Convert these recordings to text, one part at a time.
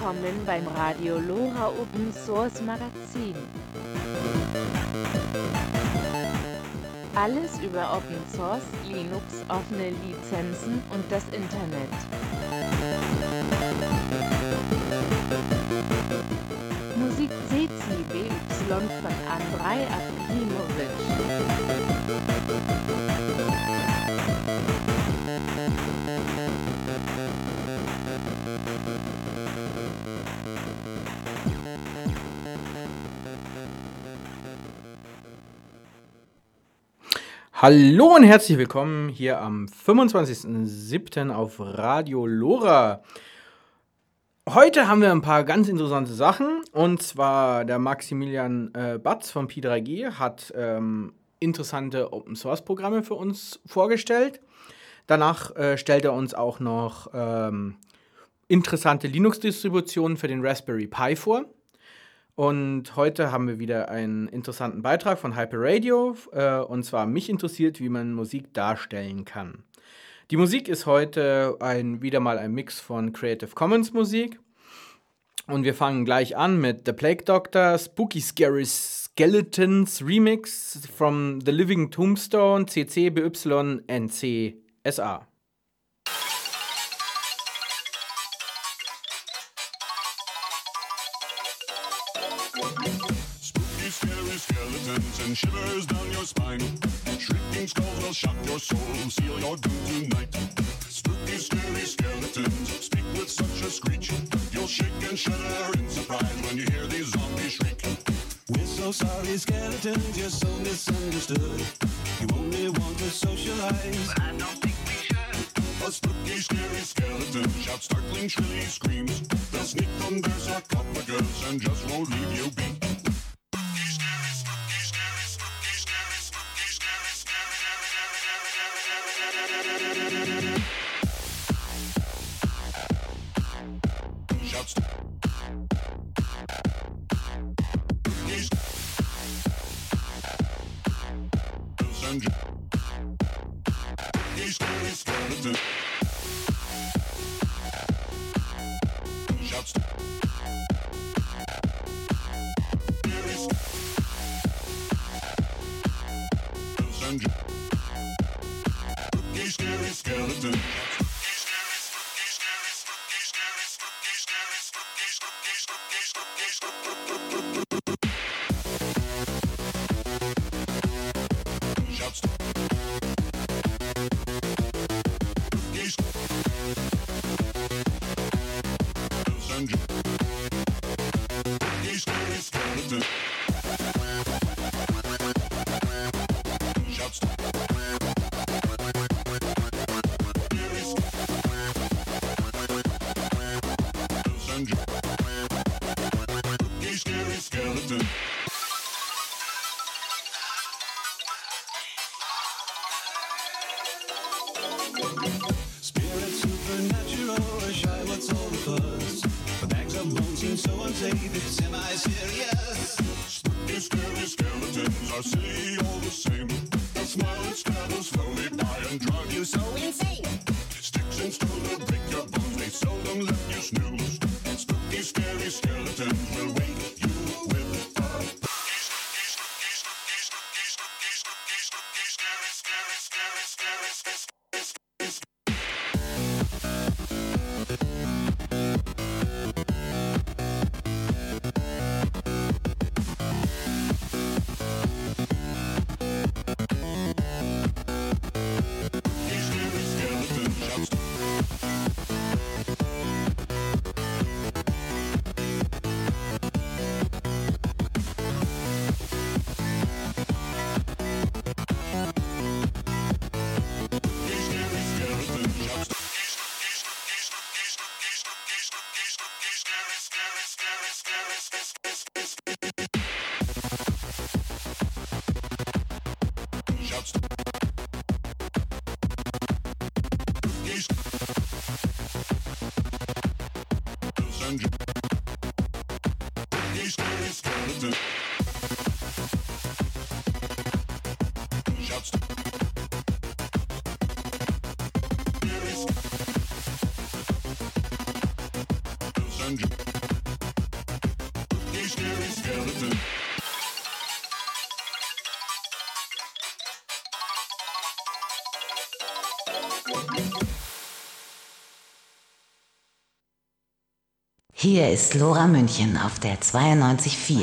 willkommen beim Radio LoRa Open Source Magazin. Alles über Open Source, Linux, offene Lizenzen und das Internet. Musik CCBY von Andrei Akimovic. Hallo und herzlich willkommen hier am 25.07. auf Radio LoRa. Heute haben wir ein paar ganz interessante Sachen, und zwar der Maximilian Batz von Pi3G hat interessante Open-Source-Programme für uns vorgestellt. Danach stellt er uns auch noch interessante Linux-Distributionen für den Raspberry Pi vor. Und heute haben wir wieder einen interessanten Beitrag von Hyper-Radio, und zwar mich interessiert, wie man Musik darstellen kann. Die Musik ist heute wieder mal ein Mix von Creative Commons Musik. Und wir fangen gleich an mit The Plague Doctor, Spooky Scary Skeletons Remix from The Living Tombstone, CC BY NC SA. Spooky, scary skeletons and shivers down your spine. Shrieking skulls will shock your soul, seal your doom tonight. Spooky, scary skeletons speak with such a screech. You'll shake and shudder in surprise when you hear these zombies shriek. We're so sorry, skeletons, you're so misunderstood. You only want to socialize, but I don't think we should. A spooky, scary skeleton shouts startling, shrilly screams. They'll sneak from their sarcophagus and just won't leave you be. Spirit supernatural, shy, what's all the buzz? The bags of bones seem so unsafe, it's semi-serious. Spooky, scary skeletons are silly all the same. They'll smile and scramble slowly by and drive you so insane. Sticks and stones will break your bones, they seldom let you snooze. Spooky, scary skeletons will wake you with a Shouts. Hier ist Lora München auf der 92.4.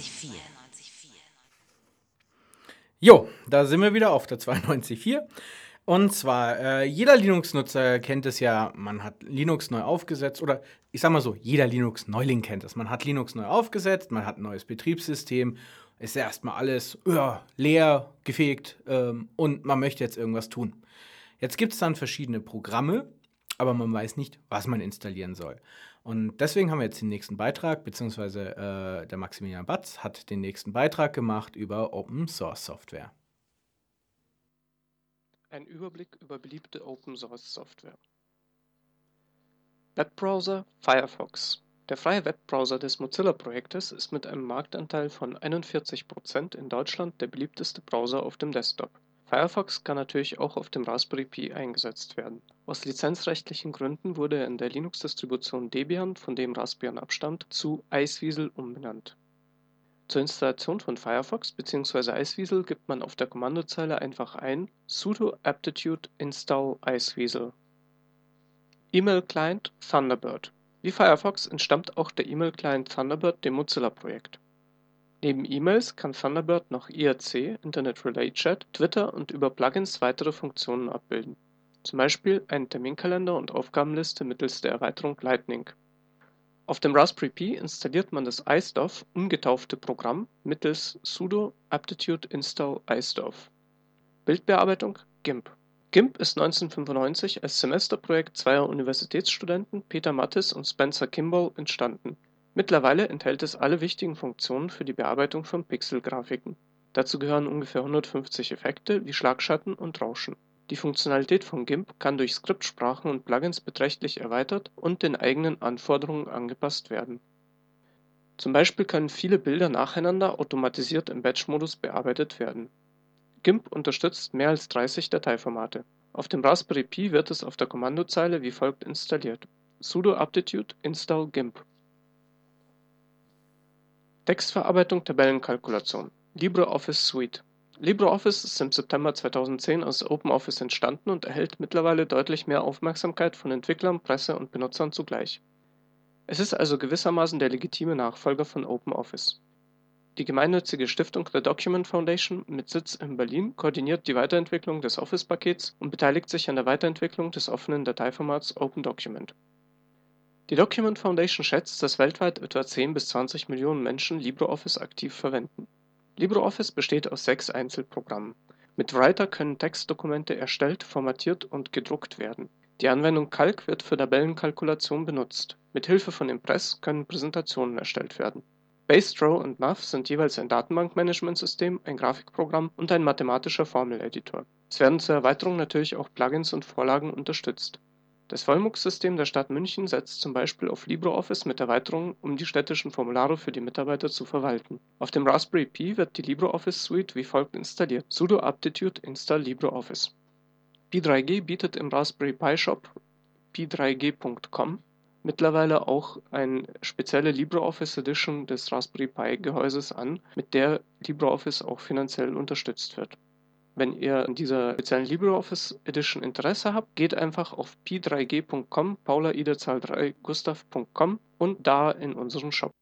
Jo, da sind wir wieder auf der 92.4. Und zwar, jeder Linux-Nutzer kennt es ja, man hat Linux neu aufgesetzt, oder ich sag mal so, jeder Linux-Neuling kennt es. Man hat Linux neu aufgesetzt, man hat ein neues Betriebssystem, ist erstmal alles leer, gefegt und man möchte jetzt irgendwas tun. Jetzt gibt es dann verschiedene Programme, aber man weiß nicht, was man installieren soll. Und deswegen haben wir jetzt den nächsten Beitrag, beziehungsweise der Maximilian Batz hat den nächsten Beitrag gemacht über Open Source Software. Ein Überblick über beliebte Open Source Software. Webbrowser Firefox. Der freie Webbrowser des Mozilla-Projektes ist mit einem Marktanteil von 41% in Deutschland der beliebteste Browser auf dem Desktop. Firefox kann natürlich auch auf dem Raspberry Pi eingesetzt werden. Aus lizenzrechtlichen Gründen wurde er in der Linux-Distribution Debian, von dem Raspbian abstammt, zu Iceweasel umbenannt. Zur Installation von Firefox bzw. Iceweasel gibt man auf der Kommandozeile einfach ein sudo aptitude install Iceweasel. E-Mail-Client Thunderbird. Wie Firefox entstammt auch der E-Mail-Client Thunderbird dem Mozilla-Projekt. Neben E-Mails kann Thunderbird noch IRC, Internet Relay Chat, Twitter und über Plugins weitere Funktionen abbilden. Zum Beispiel einen Terminkalender und Aufgabenliste mittels der Erweiterung Lightning. Auf dem Raspberry Pi installiert man das iStuff umgetaufte Programm mittels sudo aptitude install iStuff. Bildbearbeitung GIMP. GIMP ist 1995 als Semesterprojekt zweier Universitätsstudenten Peter Mattis und Spencer Kimball entstanden. Mittlerweile enthält es alle wichtigen Funktionen für die Bearbeitung von Pixelgrafiken. Dazu gehören ungefähr 150 Effekte wie Schlagschatten und Rauschen. Die Funktionalität von GIMP kann durch Skriptsprachen und Plugins beträchtlich erweitert und den eigenen Anforderungen angepasst werden. Zum Beispiel können viele Bilder nacheinander automatisiert im Batch-Modus bearbeitet werden. GIMP unterstützt mehr als 30 Dateiformate. Auf dem Raspberry Pi wird es auf der Kommandozeile wie folgt installiert: sudo aptitude install GIMP. Textverarbeitung, Tabellenkalkulation. LibreOffice Suite. LibreOffice ist im September 2010 aus OpenOffice entstanden und erhält mittlerweile deutlich mehr Aufmerksamkeit von Entwicklern, Presse und Benutzern zugleich. Es ist also gewissermaßen der legitime Nachfolger von OpenOffice. Die gemeinnützige Stiftung The Document Foundation mit Sitz in Berlin koordiniert die Weiterentwicklung des Office-Pakets und beteiligt sich an der Weiterentwicklung des offenen Dateiformats OpenDocument. Die Document Foundation schätzt, dass weltweit etwa 10 bis 20 Millionen Menschen LibreOffice aktiv verwenden. LibreOffice besteht aus 6 Einzelprogrammen. Mit Writer können Textdokumente erstellt, formatiert und gedruckt werden. Die Anwendung Calc wird für Tabellenkalkulation benutzt. Mit Hilfe von Impress können Präsentationen erstellt werden. Base-Draw und Math sind jeweils ein Datenbankmanagementsystem, ein Grafikprogramm und ein mathematischer Formeleditor. Es werden zur Erweiterung natürlich auch Plugins und Vorlagen unterstützt. Das Vollmux-System der Stadt München setzt zum Beispiel auf LibreOffice mit Erweiterungen, um die städtischen Formulare für die Mitarbeiter zu verwalten. Auf dem Raspberry Pi wird die LibreOffice Suite wie folgt installiert: sudo aptitude install LibreOffice. Pi3G bietet im Raspberry Pi Shop pi3g.com mittlerweile auch eine spezielle LibreOffice Edition des Raspberry Pi Gehäuses an, mit der LibreOffice auch finanziell unterstützt wird. Wenn ihr an dieser speziellen LibreOffice Edition Interesse habt, geht einfach auf pi3g.com, Paula Ida Zahl 3 Gustav.com und da in unseren Shop.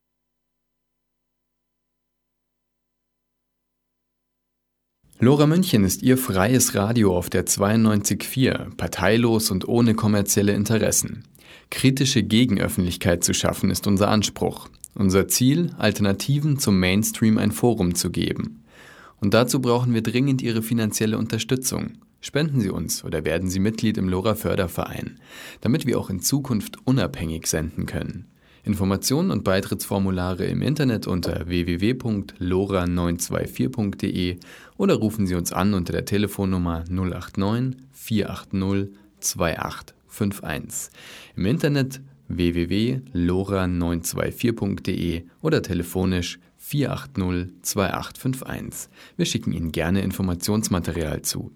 Lora München ist Ihr freies Radio auf der 92.4, parteilos und ohne kommerzielle Interessen. Kritische Gegenöffentlichkeit zu schaffen ist unser Anspruch. Unser Ziel, Alternativen zum Mainstream ein Forum zu geben. Und dazu brauchen wir dringend Ihre finanzielle Unterstützung. Spenden Sie uns oder werden Sie Mitglied im Lora Förderverein, damit wir auch in Zukunft unabhängig senden können. Informationen und Beitrittsformulare im Internet unter www.lora924.de oder rufen Sie uns an unter der Telefonnummer 089 480 2851. Im Internet www.lora924.de oder telefonisch 480 2851. Wir schicken Ihnen gerne Informationsmaterial zu.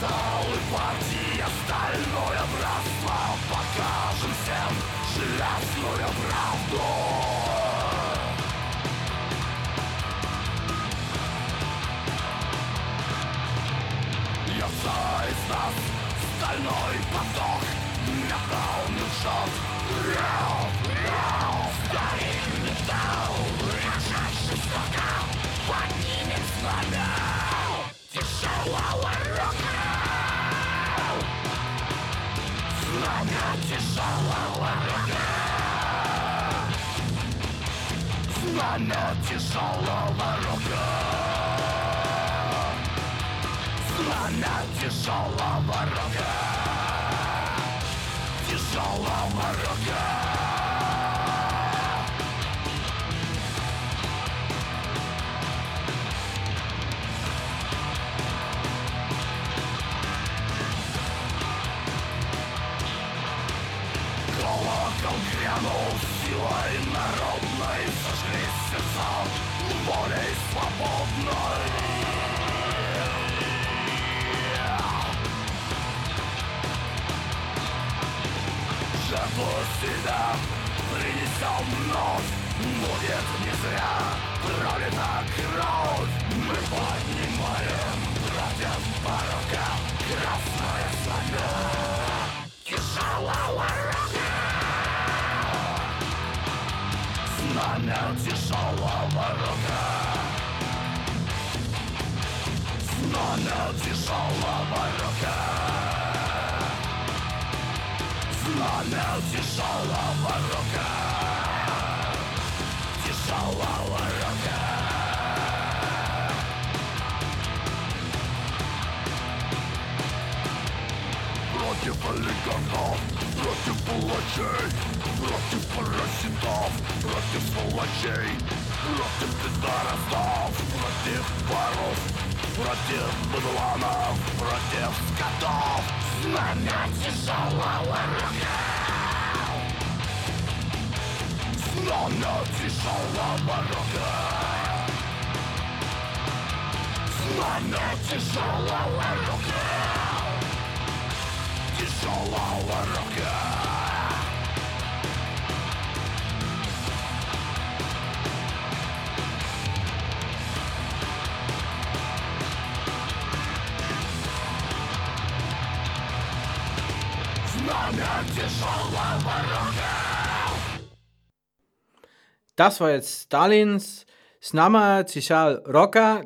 Das war jetzt Stalins Znama Cichal Roka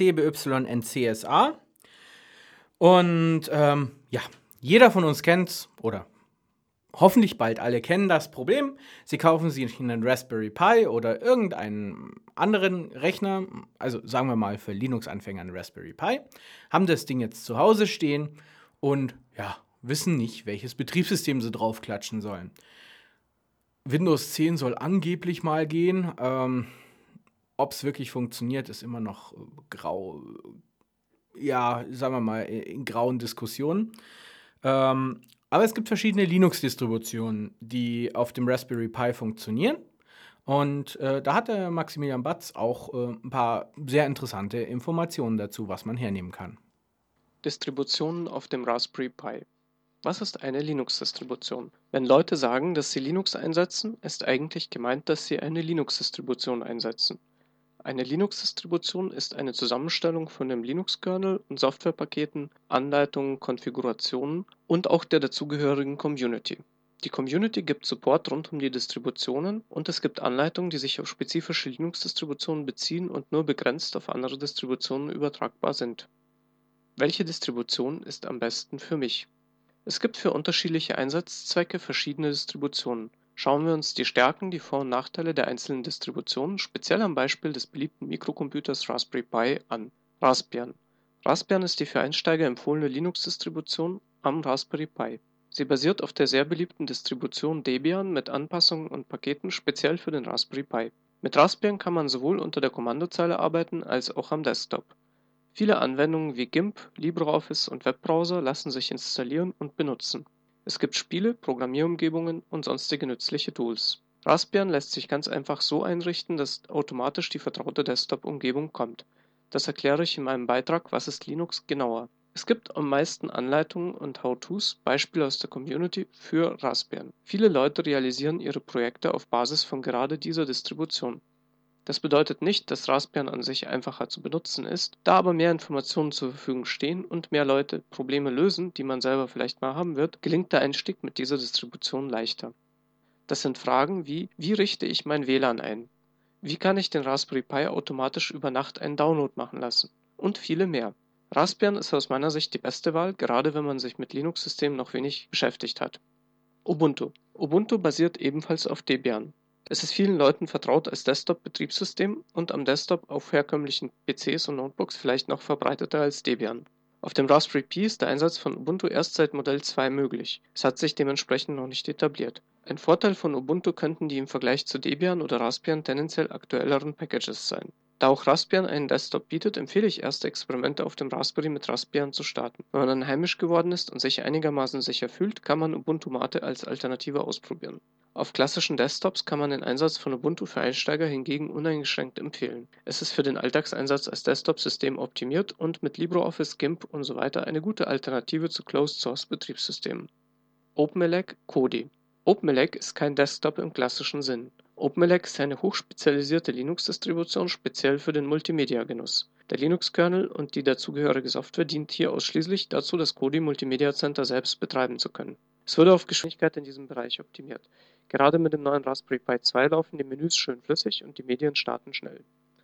CCBYNCSA. Und ja, jeder von uns kennt, oder hoffentlich bald alle kennen das Problem. Sie kaufen sich einen Raspberry Pi oder irgendeinen anderen Rechner, also sagen wir mal für Linux-Anfänger einen Raspberry Pi, haben das Ding jetzt zu Hause stehen und ja, wissen nicht, welches Betriebssystem sie draufklatschen sollen. Windows 10 soll angeblich mal gehen. Ob es wirklich funktioniert, ist immer noch grau. Ja, sagen wir mal, in grauen Diskussionen. Aber es gibt verschiedene Linux-Distributionen, die auf dem Raspberry Pi funktionieren. Und da hat der Maximilian Batz auch ein paar sehr interessante Informationen dazu, was man hernehmen kann. Distributionen auf dem Raspberry Pi. Was ist eine Linux-Distribution? Wenn Leute sagen, dass sie Linux einsetzen, ist eigentlich gemeint, dass sie eine Linux-Distribution einsetzen. Eine Linux-Distribution ist eine Zusammenstellung von dem Linux-Kernel und Softwarepaketen, Anleitungen, Konfigurationen und auch der dazugehörigen Community. Die Community gibt Support rund um die Distributionen und es gibt Anleitungen, die sich auf spezifische Linux-Distributionen beziehen und nur begrenzt auf andere Distributionen übertragbar sind. Welche Distribution ist am besten für mich? Es gibt für unterschiedliche Einsatzzwecke verschiedene Distributionen. Schauen wir uns die Stärken, die Vor- und Nachteile der einzelnen Distributionen, speziell am Beispiel des beliebten Mikrocomputers Raspberry Pi, an. Raspbian. Raspbian ist die für Einsteiger empfohlene Linux-Distribution am Raspberry Pi. Sie basiert auf der sehr beliebten Distribution Debian mit Anpassungen und Paketen speziell für den Raspberry Pi. Mit Raspbian kann man sowohl unter der Kommandozeile arbeiten als auch am Desktop. Viele Anwendungen wie GIMP, LibreOffice und Webbrowser lassen sich installieren und benutzen. Es gibt Spiele, Programmierumgebungen und sonstige nützliche Tools. Raspbian lässt sich ganz einfach so einrichten, dass automatisch die vertraute Desktop-Umgebung kommt. Das erkläre ich in meinem Beitrag Was ist Linux genauer. Es gibt am meisten Anleitungen und How-Tos, Beispiele aus der Community, für Raspbian. Viele Leute realisieren ihre Projekte auf Basis von gerade dieser Distribution. Das bedeutet nicht, dass Raspbian an sich einfacher zu benutzen ist, da aber mehr Informationen zur Verfügung stehen und mehr Leute Probleme lösen, die man selber vielleicht mal haben wird, gelingt der Einstieg mit dieser Distribution leichter. Das sind Fragen wie richte ich mein WLAN ein? Wie kann ich den Raspberry Pi automatisch über Nacht einen Download machen lassen? Und viele mehr. Raspbian ist aus meiner Sicht die beste Wahl, gerade wenn man sich mit Linux-Systemen noch wenig beschäftigt hat. Ubuntu. Ubuntu basiert ebenfalls auf Debian. Es ist vielen Leuten vertraut als Desktop-Betriebssystem und am Desktop auf herkömmlichen PCs und Notebooks vielleicht noch verbreiteter als Debian. Auf dem Raspberry Pi ist der Einsatz von Ubuntu erst seit Modell 2 möglich. Es hat sich dementsprechend noch nicht etabliert. Ein Vorteil von Ubuntu könnten die im Vergleich zu Debian oder Raspbian tendenziell aktuelleren Packages sein. Da auch Raspbian einen Desktop bietet, empfehle ich erste Experimente auf dem Raspberry mit Raspbian zu starten. Wenn man dann heimisch geworden ist und sich einigermaßen sicher fühlt, kann man Ubuntu Mate als Alternative ausprobieren. Auf klassischen Desktops kann man den Einsatz von Ubuntu für Einsteiger hingegen uneingeschränkt empfehlen. Es ist für den Alltagseinsatz als Desktop-System optimiert und mit LibreOffice, GIMP usw. eine gute Alternative zu Closed-Source-Betriebssystemen. OpenELEC Kodi. OpenELEC ist kein Desktop im klassischen Sinn. OpenELEC ist eine hochspezialisierte Linux-Distribution speziell für den Multimedia-Genuss. Der Linux-Kernel und die dazugehörige Software dient hier ausschließlich dazu, das Kodi Multimedia Center selbst betreiben zu können. Es wurde auf Geschwindigkeit in diesem Bereich optimiert. Gerade mit dem neuen Raspberry Pi 2 laufen die Menüs schön flüssig und die Medien starten schnell.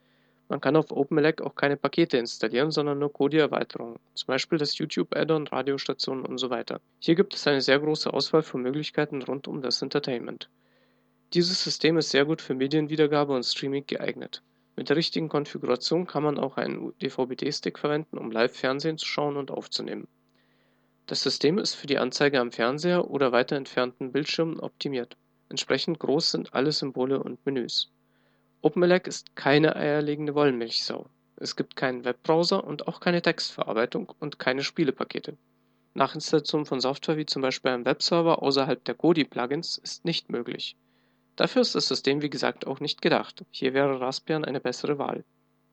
Man kann auf OpenELEC auch keine Pakete installieren, sondern nur Kodi-Erweiterungen, zum Beispiel das YouTube-Add-on, Radiostationen usw. Hier gibt es eine sehr große Auswahl von Möglichkeiten rund um das Entertainment. Dieses System ist sehr gut für Medienwiedergabe und Streaming geeignet. Mit der richtigen Konfiguration kann man auch einen DVB-Stick verwenden, um Live-Fernsehen zu schauen und aufzunehmen. Das System ist für die Anzeige am Fernseher oder weiter entfernten Bildschirmen optimiert. Entsprechend groß sind alle Symbole und Menüs. OpenELEC ist keine eierlegende Wollmilchsau. Es gibt keinen Webbrowser und auch keine Textverarbeitung und keine Spielepakete. Nachinstallation von Software wie zum Beispiel einem Webserver außerhalb der Kodi-Plugins ist nicht möglich. Dafür ist das System wie gesagt auch nicht gedacht. Hier wäre Raspbian eine bessere Wahl.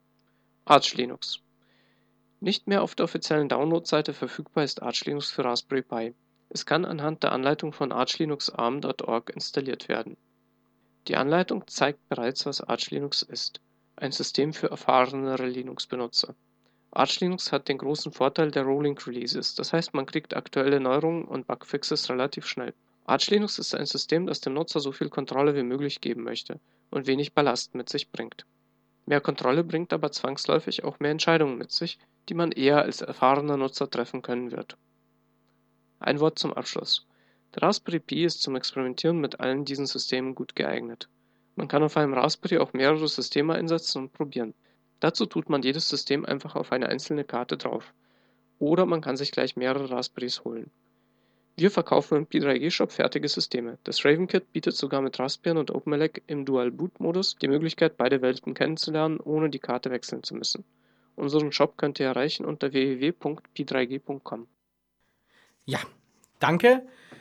Arch Linux. Nicht mehr auf der offiziellen Download-Seite verfügbar ist Arch Linux für Raspberry Pi. Es kann anhand der Anleitung von archlinuxarm.org installiert werden. Die Anleitung zeigt bereits, was Arch Linux ist. Ein System für erfahrenere Linux-Benutzer. Arch Linux hat den großen Vorteil der Rolling Releases, das heißt, man kriegt aktuelle Neuerungen und Bugfixes relativ schnell. Arch Linux ist ein System, das dem Nutzer so viel Kontrolle wie möglich geben möchte und wenig Ballast mit sich bringt. Mehr Kontrolle bringt aber zwangsläufig auch mehr Entscheidungen mit sich, die man eher als erfahrener Nutzer treffen können wird. Ein Wort zum Abschluss. Der Raspberry Pi ist zum Experimentieren mit allen diesen Systemen gut geeignet. Man kann auf einem Raspberry auch mehrere Systeme einsetzen und probieren. Dazu tut man jedes System einfach auf eine einzelne Karte drauf. Oder man kann sich gleich mehrere Raspberries holen. Wir verkaufen im Pi3G-Shop fertige Systeme. Das Ravenkit bietet sogar mit Raspbian und OpenELEC im Dual-Boot-Modus die Möglichkeit, beide Welten kennenzulernen, ohne die Karte wechseln zu müssen. Unseren Shop könnt ihr erreichen unter www.pi3g.com. Ja, danke.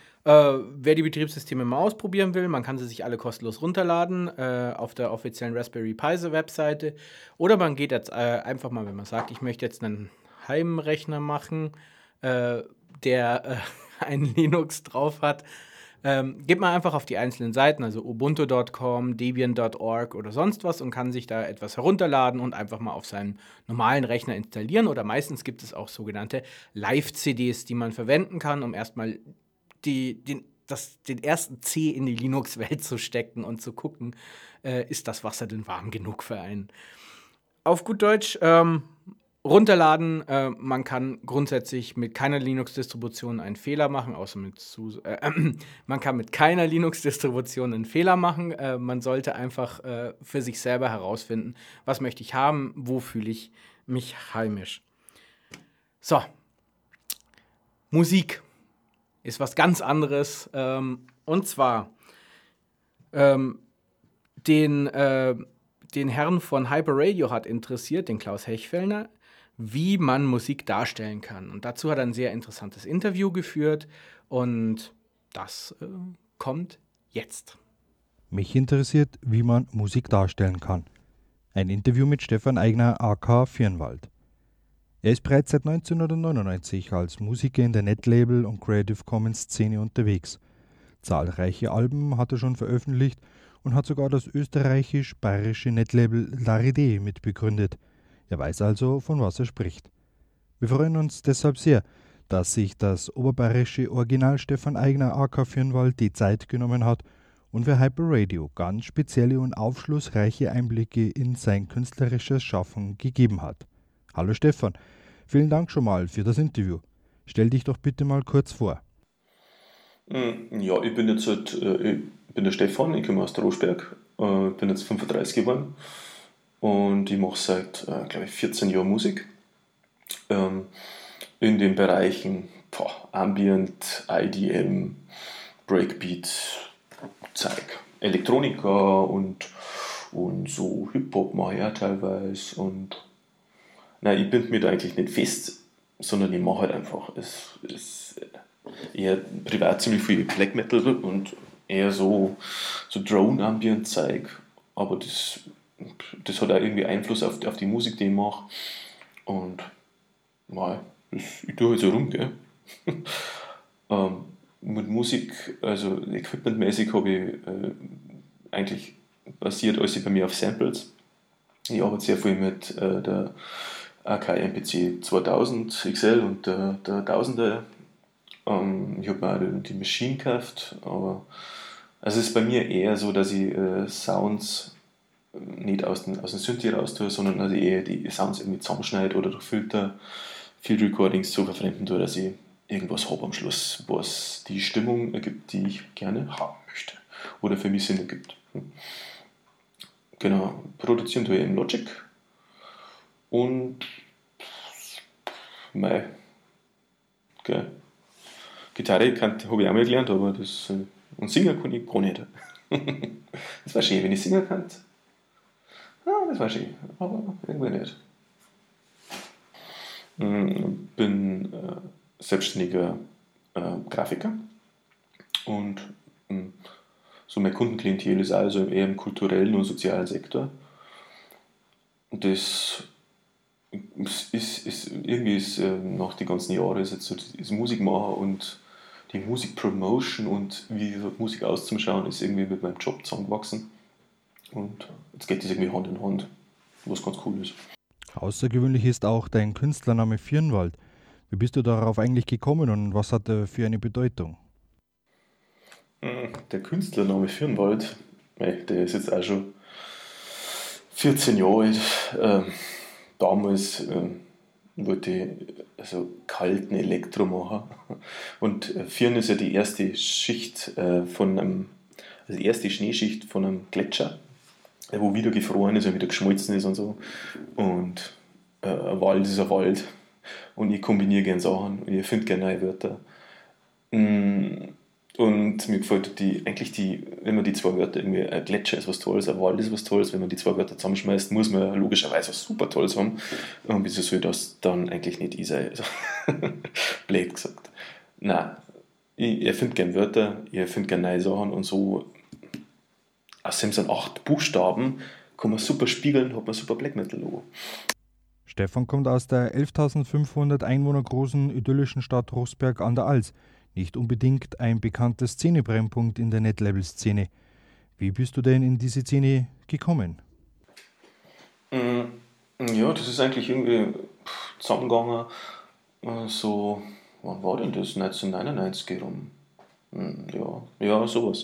Wer die Betriebssysteme mal ausprobieren will, man kann sie sich alle kostenlos runterladen auf der offiziellen Raspberry Pi Webseite. Oder man geht jetzt einfach mal, wenn man sagt, ich möchte jetzt einen Heimrechner machen, der ein Linux drauf hat, geht man einfach auf die einzelnen Seiten, also ubuntu.com, debian.org oder sonst was und kann sich da etwas herunterladen und einfach mal auf seinem normalen Rechner installieren. Oder meistens gibt es auch sogenannte Live-CDs, die man verwenden kann, um erstmal den ersten C in die Linux-Welt zu stecken und zu gucken, ist das Wasser denn warm genug für einen. Auf gut Deutsch, runterladen, man kann grundsätzlich mit keiner Linux-Distribution einen Fehler machen, außer man kann mit keiner Linux-Distribution einen Fehler machen. Man sollte einfach für sich selber herausfinden, was möchte ich haben, wo fühle ich mich heimisch. So, Musik ist was ganz anderes. Und zwar den Herrn von Hyper Radio hat interessiert, den Klaus Hechfellner, wie man Musik darstellen kann. Und dazu hat er ein sehr interessantes Interview geführt und das kommt jetzt. Mich interessiert, wie man Musik darstellen kann. Ein Interview mit Stefan Eigner, aka Firnwald. Er ist bereits seit 1999 als Musiker in der Netlabel- und Creative Commons-Szene unterwegs. Zahlreiche Alben hat er schon veröffentlicht und hat sogar das österreichisch-bayerische Netlabel Laride mitbegründet. Er weiß also, von was er spricht. Wir freuen uns deshalb sehr, dass sich das oberbayerische Original Stefan Eigner aka Firnwald die Zeit genommen hat und für Hyper Radio ganz spezielle und aufschlussreiche Einblicke in sein künstlerisches Schaffen gegeben hat. Hallo Stefan, vielen Dank schon mal für das Interview. Stell dich doch bitte mal kurz vor. Ja, ich bin jetzt ich bin der Stefan, ich komme aus Trostberg, bin jetzt 35 geworden und ich mache seit, glaube ich, 14 Jahren Musik. In den Bereichen Ambient, IDM, Breakbeat, Zeug, Elektronika und so Hip-Hop mache ich auch teilweise. Und nein, ich binde mich da eigentlich nicht fest, sondern ich mache halt einfach. Es ist eher privat ziemlich viel Black Metal und eher so Drone-Ambient-Zeug. Aber das hat auch irgendwie Einfluss auf die Musik, die ich mache. Und nein, ich tue halt so rum, gell? Mit Musik, also equipmentmäßig habe ich eigentlich basiert alles bei mir auf Samples. Ich arbeite sehr viel mit der Akai MPC 2000 XL und der 1000er. Ich habe mir auch die Machine gekauft, aber also es ist bei mir eher so, dass ich Sounds nicht aus dem Synthi raus tue, sondern dass ich eher die Sounds irgendwie zusammenschneide oder durch Filter, Field Recordings so verfremden tue, dass ich irgendwas habe am Schluss, was die Stimmung ergibt, die ich gerne haben möchte oder für mich Sinn ergibt. Genau, produzieren tue ich im Logic und gell. Gitarre habe ich auch mal gelernt, aber und singen kann ich gar nicht. Das war schön, wenn ich singen kann. Ja, das war schön, aber irgendwie nicht. Bin selbstständiger Grafiker und so mein Kundenklientel ist also eher im kulturellen und sozialen Sektor. Und das ist irgendwie nach den ganzen Jahren ist jetzt so das Musikmachen und die Musikpromotion und wie Musik auszuschauen ist irgendwie mit meinem Job zusammengewachsen. Und jetzt geht das irgendwie Hand in Hand, was ganz cool ist. Außergewöhnlich ist auch dein Künstlername Firnwald. Wie bist du darauf eigentlich gekommen und was hat er für eine Bedeutung? Der Künstlername Firnwald, der ist jetzt auch schon 14 Jahre alt. Damals wollte ich also kalten Elektro machen. Und Firn ist ja die erste Schicht die erste Schneeschicht von einem Gletscher, wo wieder gefroren ist und wieder geschmolzen ist und so. Und ein Wald ist ein Wald. Und ich kombiniere gerne Sachen und ich finde gerne neue Wörter. Und mir gefällt wenn man die zwei Wörter irgendwie, ein Gletscher ist was Tolles, ein Wald ist was Tolles, wenn man die zwei Wörter zusammenschmeißt, muss man logischerweise was super Tolles haben. Und wieso soll das dann eigentlich nicht ich sein? Also, blöd gesagt. Nein, ich erfinde gerne Wörter, ich erfinde gerne neue Sachen und so aus dem sind 8 Buchstaben, kann man super spiegeln, hat man super Black Metal Logo. Stefan kommt aus der 11.500 Einwohner großen idyllischen Stadt Rosberg an der Alz. Nicht unbedingt ein bekannter Szenebrennpunkt in der Netlabel-Szene. Wie bist du denn in diese Szene gekommen? Ja, das ist eigentlich irgendwie zusammengegangen, so, wann war denn das? 1999 rum. Ja, sowas.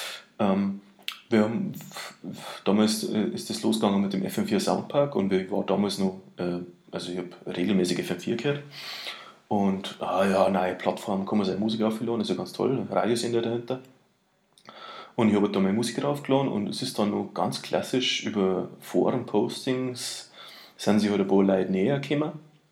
Damals ist das losgegangen mit dem FM4 Soundpark und ich war damals noch, also ich habe regelmäßig FM4 gehört. Und neue Plattform, kann man seine Musik aufladen, ist ja ganz toll, Radiosender dahinter. Und ich habe da meine Musik draufgeladen und es ist dann noch ganz klassisch über Foren-Postings sind sich halt ein paar Leute näher gekommen.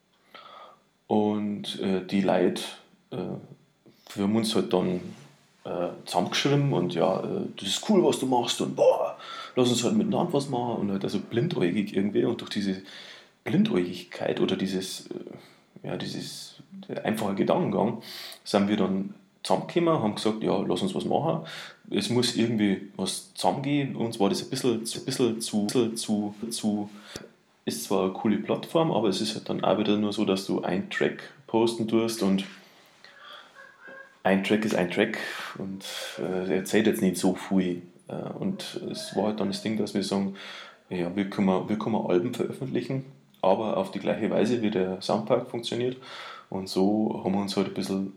Und die Leute, wir haben uns halt dann zusammengeschrieben und das ist cool, was du machst und boah, lass uns halt miteinander was machen und halt also blindäugig irgendwie und durch diese Blindäugigkeit oder dieses einfache Gedankengang sind wir dann zusammengekommen, haben gesagt, ja, lass uns was machen. Es muss irgendwie was zusammengehen. Uns war das ein bisschen zu ist zwar eine coole Plattform, aber es ist halt dann auch wieder nur so, dass du einen Track posten tust und ein Track ist ein Track und er erzählt jetzt nicht so viel. Und es war halt dann das Ding, dass wir sagen, ja, wir können Alben veröffentlichen, aber auf die gleiche Weise, wie der Soundpark funktioniert. Und so haben wir uns halt ein bisschen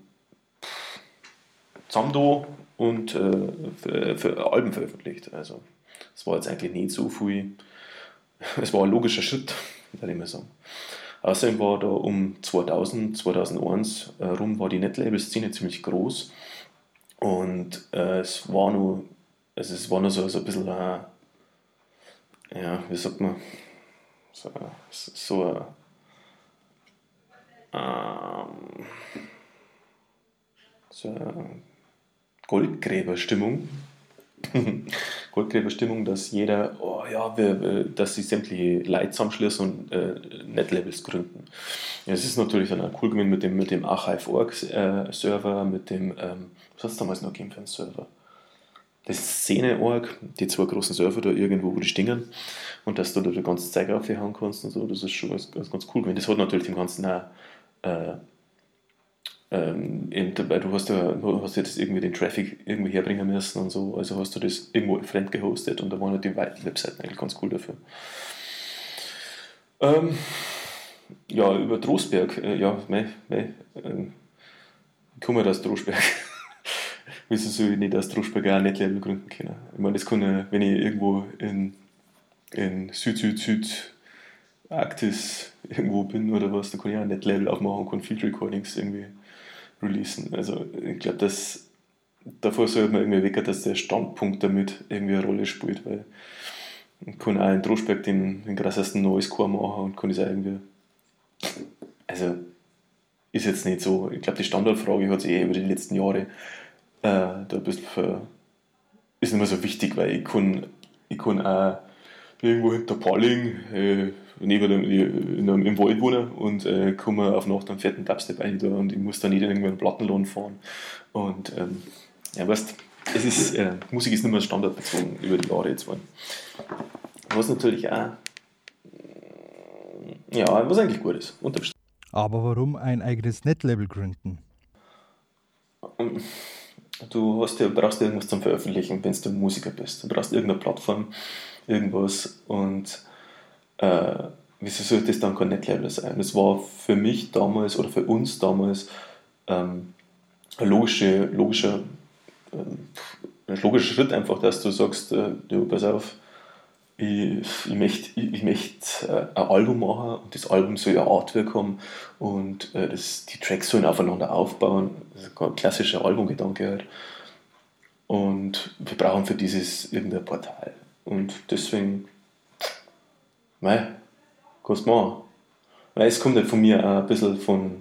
zusammen und für Alben veröffentlicht. Also es war jetzt eigentlich nicht so viel. Es war ein logischer Schritt, würde ich mal sagen. Außerdem war da um 2000, 2001 rum war die Netlabel-Szene ziemlich groß und es war nur so ein bisschen, ja, wie sagt man, so eine Goldgräberstimmung. Goldgräberstimmung, dass jeder, dass sie sämtliche Leute zusammenschließen und Netlabels gründen. Ja, es ist natürlich dann auch cool gewesen mit dem Archive.org Server, mit dem, was hat es damals noch gegeben für einen Server? Das Szene.org, die zwei großen Server da irgendwo, wo die stehen und dass du da die ganze Zeug aufhören kannst und so, das ist schon ganz cool gewesen. Das hat natürlich dem Ganzen auch dabei, du hast ja das irgendwie den Traffic irgendwie herbringen müssen und so, also hast du das irgendwo fremd gehostet und da waren halt die Webseiten eigentlich ganz cool dafür. Ja, über Trostberg, komme aus Trostberg. Wieso soll ich nicht aus Trostberg auch ein Netlabel gründen können? Ich meine, das kann ja, wenn ich irgendwo in Arktis irgendwo bin oder was, da kann ich auch ein Netlabel aufmachen und kann Field Recordings irgendwie releasen. Also ich glaube, dass davor sollte man irgendwie weg, dass der Standpunkt damit irgendwie eine Rolle spielt, weil ich kann auch in Trostberg den krassesten Noise-Core machen und kann das auch irgendwie, also ist jetzt nicht so, ich glaube die Standardfrage hat sich über die letzten Jahre da ein bisschen ist nicht mehr so wichtig, weil ich kann auch irgendwo hinter Palling im Wald wohnen und komme auf Nacht einen fetten Dubstep ein da und ich muss dann nicht in irgendeinen Plattenlohn fahren. Und ja, weißt, es ist, Musik ist nicht mehr standardbezogen über die Jahre jetzt geworden. Was natürlich auch, ja, was eigentlich gut ist. Aber warum ein eigenes Netlabel gründen? Du brauchst ja irgendwas zum Veröffentlichen, wenn du Musiker bist. Du brauchst irgendeine Plattform, irgendwas und wieso sollte das dann kein Netlabel sein? Das war für mich damals oder für uns damals ein logischer Schritt einfach, dass du sagst, du, pass auf, ich möchte ein Album machen und das Album soll ein Artwork haben und die Tracks sollen aufeinander aufbauen. Das ist ein klassischer Albumgedanke halt. Und wir brauchen für dieses irgendein Portal. Und deswegen, kannst du machen. Weil es kommt halt von mir auch ein bisschen von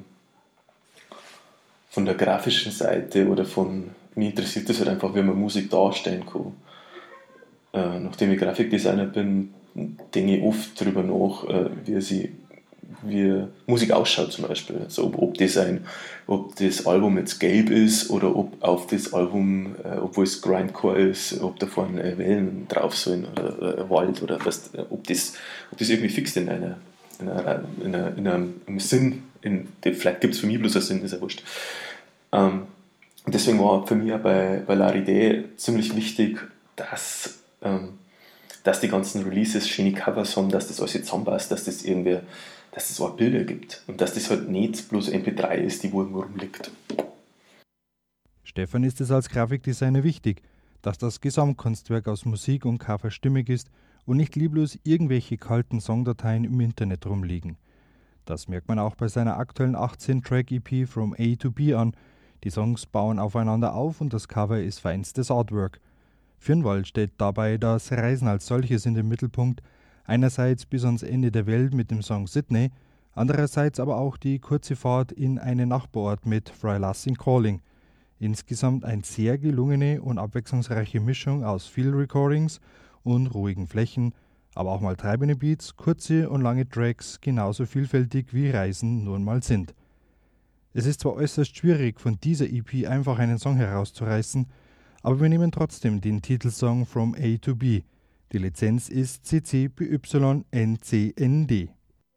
der grafischen Seite oder mich interessiert das halt einfach, wie man Musik darstellen kann. Nachdem ich Grafikdesigner bin, denke ich oft darüber nach, wie Musik ausschaut zum Beispiel. Also ob das Album jetzt gelb ist oder ob auf das Album, obwohl es Grindcore ist, ob da vorne Wellen drauf sollen oder ein Wald oder was, ob das irgendwie fix in einem Sinn, vielleicht gibt es für mich bloß einen Sinn, ist ja wurscht. Deswegen war für mich auch bei Laridee ziemlich wichtig, dass die ganzen Releases schöne Covers haben, dass das alles zusammenpasst, dass es auch Bilder gibt und dass das halt nicht bloß MP3 ist, die wo irgendwo rumliegt. Stefan ist es als Grafikdesigner wichtig, dass das Gesamtkunstwerk aus Musik und Cover stimmig ist und nicht lieblos irgendwelche kalten Songdateien im Internet rumliegen. Das merkt man auch bei seiner aktuellen 18-Track-EP From A to B an. Die Songs bauen aufeinander auf und das Cover ist feinstes Artwork. Fürnwald steht dabei das Reisen als solches in den Mittelpunkt, einerseits bis ans Ende der Welt mit dem Song Sydney, andererseits aber auch die kurze Fahrt in einen Nachbarort mit Freilassing Calling. Insgesamt eine sehr gelungene und abwechslungsreiche Mischung aus Field Recordings und ruhigen Flächen, aber auch mal treibende Beats, kurze und lange Tracks, genauso vielfältig wie Reisen nun mal sind. Es ist zwar äußerst schwierig, von dieser EP einfach einen Song herauszureißen, aber wir nehmen trotzdem den Titelsong From A to B. Die Lizenz ist CC BY NCND.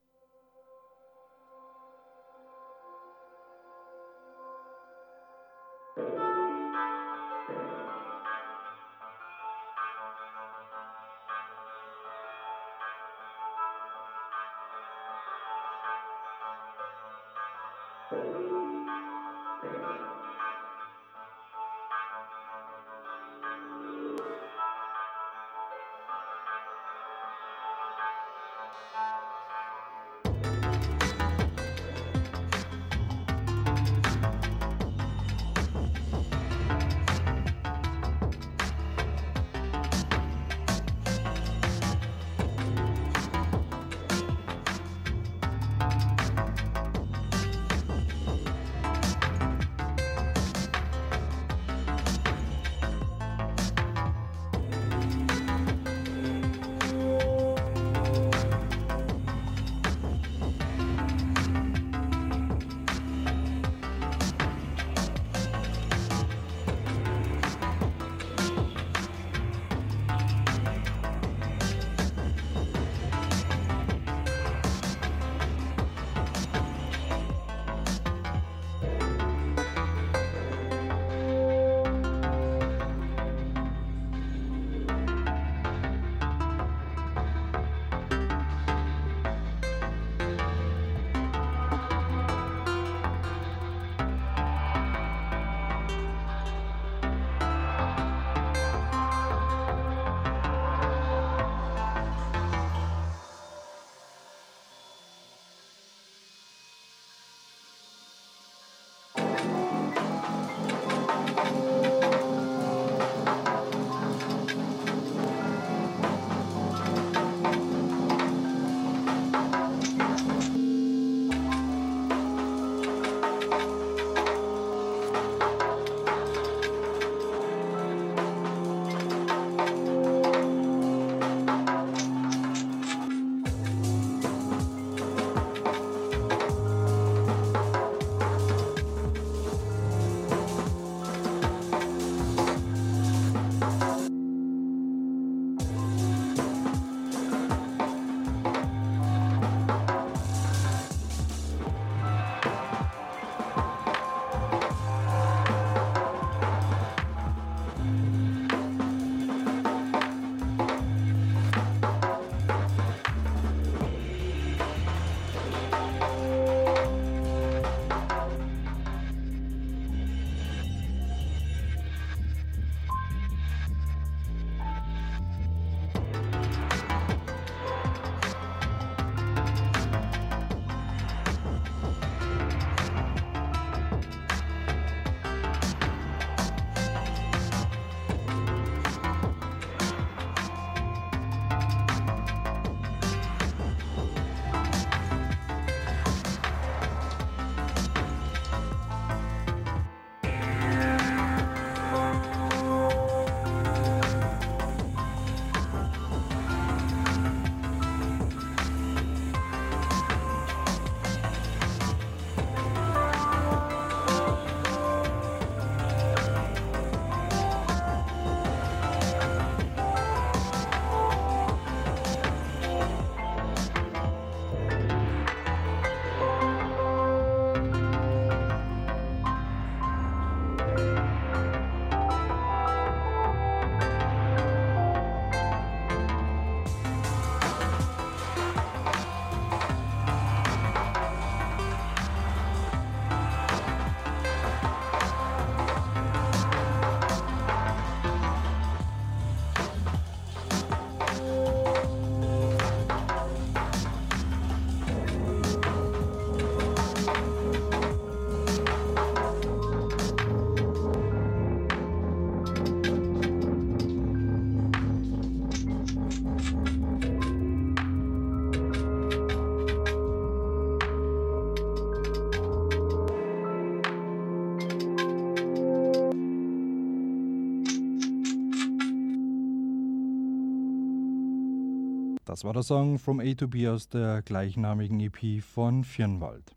Das war der Song From A to B aus der gleichnamigen EP von Firnwald.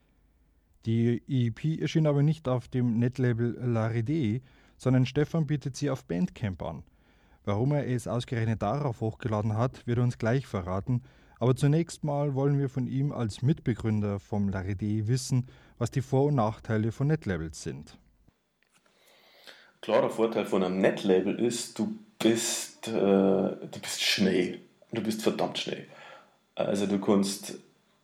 Die EP erschien aber nicht auf dem Netlabel L'Aridee, sondern Stefan bietet sie auf Bandcamp an. Warum er es ausgerechnet darauf hochgeladen hat, wird er uns gleich verraten. Aber zunächst mal wollen wir von ihm als Mitbegründer vom Laride wissen, was die Vor- und Nachteile von Netlabels sind. Klarer Vorteil von einem Netlabel ist, du bist schnell. Du bist verdammt schnell. Also du kannst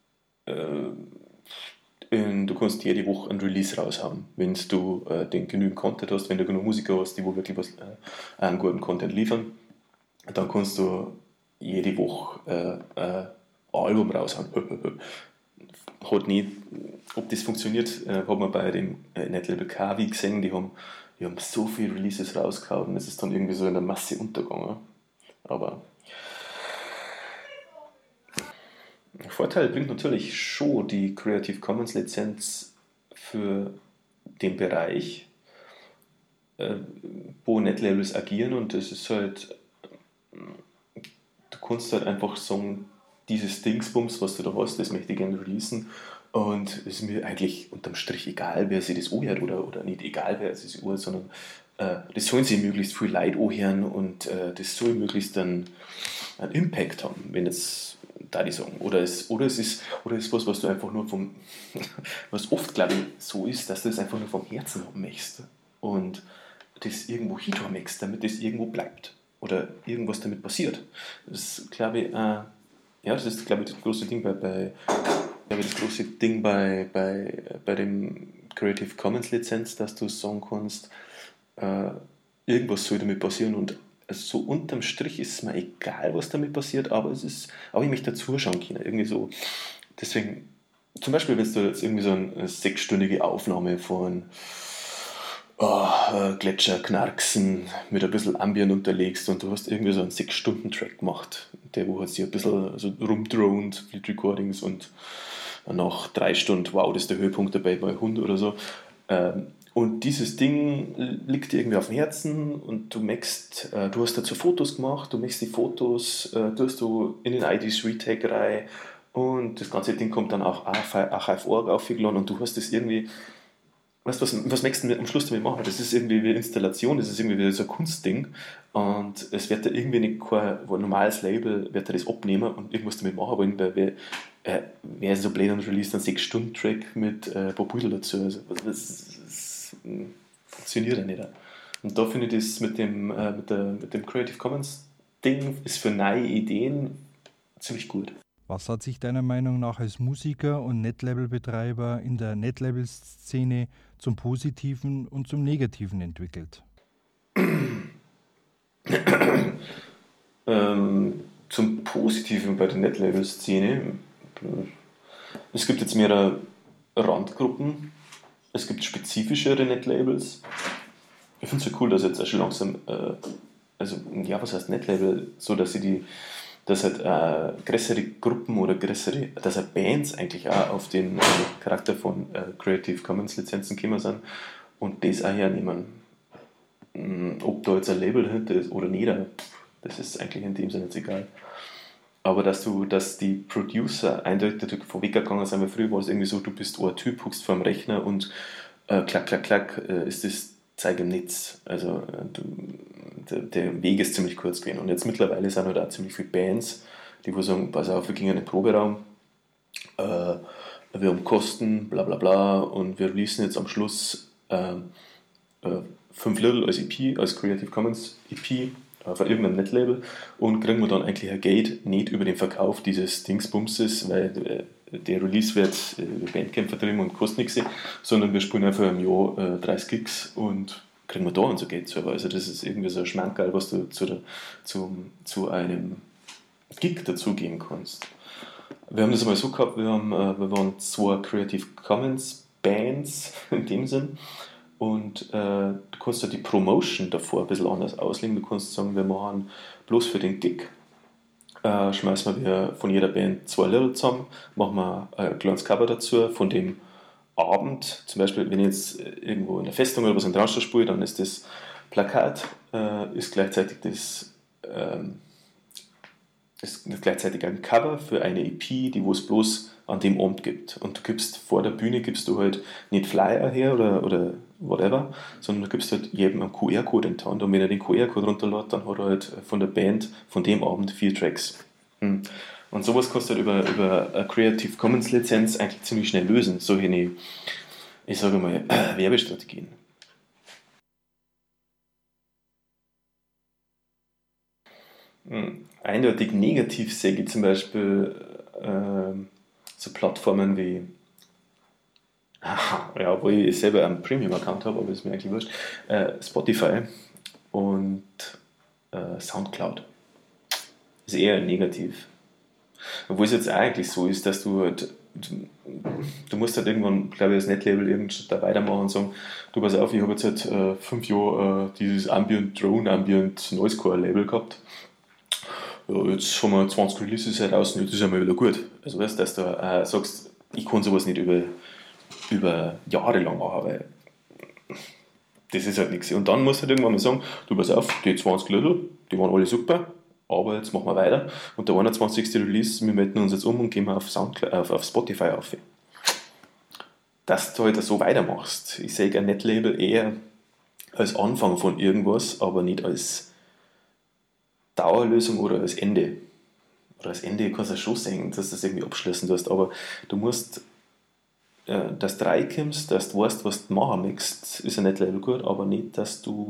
jede Woche ein Release raushauen, wenn du den genügend Content hast, wenn du genug Musiker hast, die wo wirklich einen guten Content liefern, dann kannst du jede Woche ein Album raushauen. Hat nicht, ob das funktioniert, hat man bei dem Netlabel Kavi gesehen, die haben so viele Releases rausgehauen, es ist dann irgendwie so in der Masse untergegangen. Aber Vorteil bringt natürlich schon die Creative Commons Lizenz für den Bereich, wo Netlabels agieren, und das ist halt, du kannst halt einfach sagen, dieses Dingsbums, was du da hast, das möchte ich gerne releasen, und es ist mir eigentlich unterm Strich egal, wer sich das anhört oder nicht egal, wer sich das anhört, sondern das sollen sie möglichst viel Leute anhören, und das soll möglichst einen Impact haben, wenn jetzt da die sagen. Oder es ist was du einfach nur was oft, glaube ich, so ist, dass du das einfach nur vom Herzen haben möchtest und das irgendwo hinhaben möchtest, damit das irgendwo bleibt oder irgendwas damit passiert. Das ist, glaube ich, das große Ding bei dem Creative Commons Lizenz, dass du sagen kannst, irgendwas soll damit passieren, und so unterm Strich ist es mir egal, was damit passiert, aber ich möchte dazuschauen können, irgendwie so. Deswegen, zum Beispiel, wenn du jetzt irgendwie so eine 6-stündige Aufnahme von Gletscher knarksen mit ein bisschen Ambient unterlegst, und du hast irgendwie so einen 6-Stunden-Track gemacht, der wo halt sich ein bisschen so rumdront, Field Recordings, und nach 3 Stunden, wow, das ist der Höhepunkt dabei bei Hund oder so. Und dieses Ding liegt dir irgendwie auf dem Herzen, und du merkst, du hast dazu Fotos gemacht, du machst die Fotos, tust du in den ID3-Tag rein, und das ganze Ding kommt dann auch Archive.org aufgeladen, und du hast das irgendwie, weißt du, was möchtest du am Schluss damit machen? Das ist irgendwie wie eine Installation, das ist irgendwie wie so ein Kunstding, und es wird da irgendwie nicht kein normales Label wird da das abnehmen und irgendwas damit machen, aber wer ist so blöd und released einen 6-Stunden-Track mit ein paar Bilder dazu, also das funktioniert ja nicht. Und da finde ich das mit dem Creative Commons Ding ist für neue Ideen ziemlich gut. Was hat sich deiner Meinung nach als Musiker und Netlabel-Betreiber in der Netlabel-Szene zum Positiven und zum Negativen entwickelt? Zum Positiven bei der Netlabel-Szene, es gibt jetzt mehrere Randgruppen, es gibt spezifischere Netlabels. Ich finde es ja cool, dass jetzt auch schon langsam, was heißt Netlabel, so dass halt größere Gruppen oder dass halt Bands eigentlich auch auf den Charakter von Creative Commons Lizenzen gekommen sind und das auch hernehmen. Ob da jetzt ein Label dahinter ist oder nicht, das ist eigentlich in dem Sinne jetzt egal. Aber dass die Producer eindeutig vorweggegangen sind, weil früher war es irgendwie so, du bist ein Typ, guckst vor dem Rechner und klack, klack, klack, ist das Zeug im Netz. Also der Weg ist ziemlich kurz gewesen. Und jetzt mittlerweile sind halt auch ziemlich viele Bands, die sagen, pass auf, wir gehen in den Proberaum, wir haben Kosten, bla bla bla, und wir releasen jetzt am Schluss 5 Little als EP, als Creative Commons EP von irgendeinem Netlabel, und kriegen wir dann eigentlich ein Geld nicht über den Verkauf dieses Dingsbumses, weil der Release wird über Bandcamp vertrieben und kostet nichts, sondern wir spielen einfach im Jahr 30 Gigs und kriegen wir da unser Geld selber. Also das ist irgendwie so ein Schmankerl, was du zu einem Gig dazugeben kannst. Wir haben das einmal so gehabt, wir waren 2 Creative Commons Bands in dem Sinn, und du kannst ja die Promotion davor ein bisschen anders auslegen. Du kannst sagen, wir machen bloß für den Gig, schmeißen wir von jeder Band 2 Little zusammen, machen wir ein kleines Cover dazu von dem Abend. Zum Beispiel, wenn ich jetzt irgendwo in der Festung oder was in Traunstein spiele, dann ist das Plakat ist gleichzeitig ist gleichzeitig ein Cover für eine EP, die wo es bloß an dem Abend gibt. Und du gibst vor der Bühne gibst du halt nicht Flyer her oder whatever, sondern du gibst halt jedem einen QR-Code in die Hand. Und wenn er den QR-Code runterlädt, dann hat er halt von der Band von dem Abend 4 Tracks. Und sowas kannst du halt über eine Creative Commons Lizenz eigentlich ziemlich schnell lösen. Solche, ich sage mal, Werbestrategien. Eindeutig negativ sehe ich zum Beispiel so Plattformen wie, ja, wo ich selber einen Premium-Account habe, aber ist mir eigentlich wurscht, Spotify und Soundcloud. Ist eher negativ. Obwohl es jetzt eigentlich so ist, dass du halt, du musst halt irgendwann, glaube ich, als Netlabel da weitermachen und sagen, du pass auf, ich habe jetzt halt 5 Jahre dieses Ambient Drone, Ambient Noisecore Label gehabt. Ja, jetzt haben wir 20 Releases heraus und jetzt ist ja mal wieder gut. Also weißt du, dass du sagst, ich kann sowas nicht über Jahre lang machen, weil das ist halt nichts. Und dann musst du halt irgendwann mal sagen, du pass auf, die 20 Lieder, die waren alle super, aber jetzt machen wir weiter. Und der 21. Release, wir melden uns jetzt um und gehen auf Spotify auf. Dass du halt so weitermachst. Ich sehe ein Netlabel eher als Anfang von irgendwas, aber nicht als Dauerlösung oder als Ende. Oder als Ende kannst du schon sehen, dass du das irgendwie abschließen tust, aber du musst, dass du reinkommst, dass du weißt, was du machen möchtest, ist ein Netlabel gut, aber nicht, dass du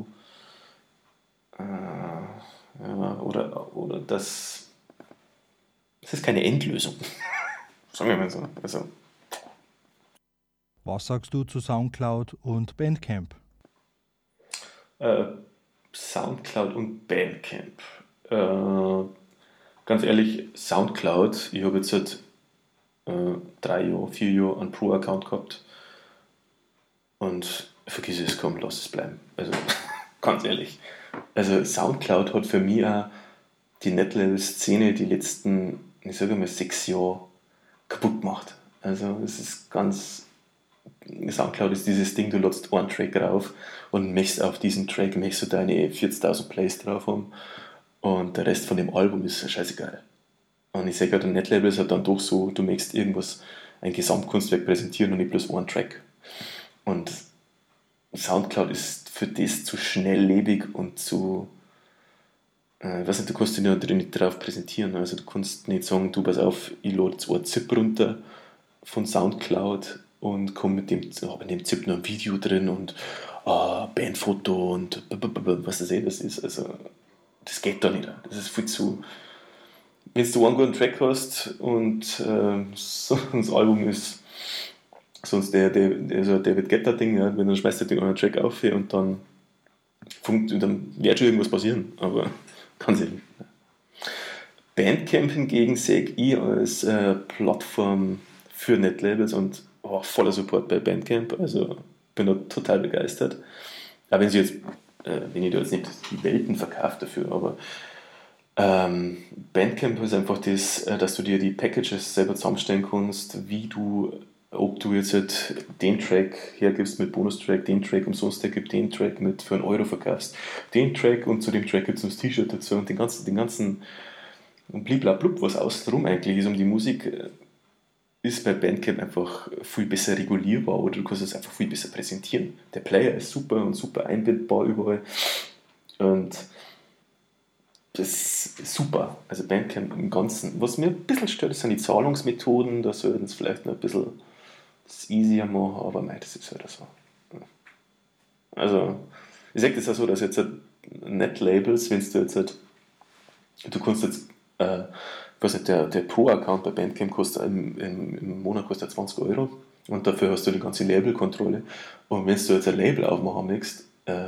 oder das ist keine Endlösung. Sagen wir mal so. Also. Was sagst du zu Soundcloud und Bandcamp? Soundcloud und Bandcamp. Ganz ehrlich, Soundcloud, ich habe jetzt seit 3 Jahren, 4 Jahren einen Pro-Account gehabt und vergiss es, komm, lass es bleiben. Also ganz ehrlich. Also Soundcloud hat für mich auch die Netlabel-Szene die letzten, ich sage mal, 6 Jahre kaputt gemacht. Also es ist Soundcloud ist dieses Ding, du lädst einen Track drauf und möchtest auf diesen Track du deine 40.000 Plays drauf haben und der Rest von dem Album ist scheißegal. Und ich sage gerade, ein Netlabel ist halt dann doch so, du möchtest ein Gesamtkunstwerk präsentieren und nicht bloß einen Track. Und Soundcloud ist für das zu schnelllebig und zu, ich weiß nicht, du kannst dich nicht drauf präsentieren. Also du kannst nicht sagen, du pass auf, ich lade 2 ZIP runter von Soundcloud und komme mit dem, habe in dem ZIP noch ein Video drin und Bandfoto und was das ist. Also das geht da nicht. Das ist viel zu. Wenn du einen guten Track hast und so das Album ist sonst der David Guetta-Ding, ja, wenn dann schmeißt du den einen Track auf und dann wird schon irgendwas passieren, aber kann sich nicht. Bandcamp hingegen sehe ich als Plattform für Netlabels und voller Support bei Bandcamp, also bin da total begeistert. Auch wenn ich da jetzt nicht die Welten verkaufe dafür, aber Bandcamp ist einfach das, dass du dir die Packages selber zusammenstellen kannst, ob du jetzt halt den Track hergibst mit Bonustrack, den Track umsonst hergibst, den Track für 1 Euro verkaufst, den Track und zu dem Track gibt es das T-Shirt dazu und den ganzen bliblablub, was außenrum eigentlich ist um die Musik, ist bei Bandcamp einfach viel besser regulierbar oder du kannst es einfach viel besser präsentieren. Der Player ist super und super einbindbar überall und das ist super. Also Bandcamp im Ganzen. Was mir ein bisschen stört, sind die Zahlungsmethoden, da sollten es vielleicht noch ein bisschen das easier machen, aber nein, das ist halt so. Also, ich sage das auch so, dass jetzt halt Netlabels, wenn du jetzt halt, du kannst jetzt, was nicht, der Pro-Account bei Bandcamp kostet im Monat kostet 20 Euro und dafür hast du die ganze Labelkontrolle. Und wenn du jetzt ein Label aufmachen möchtest,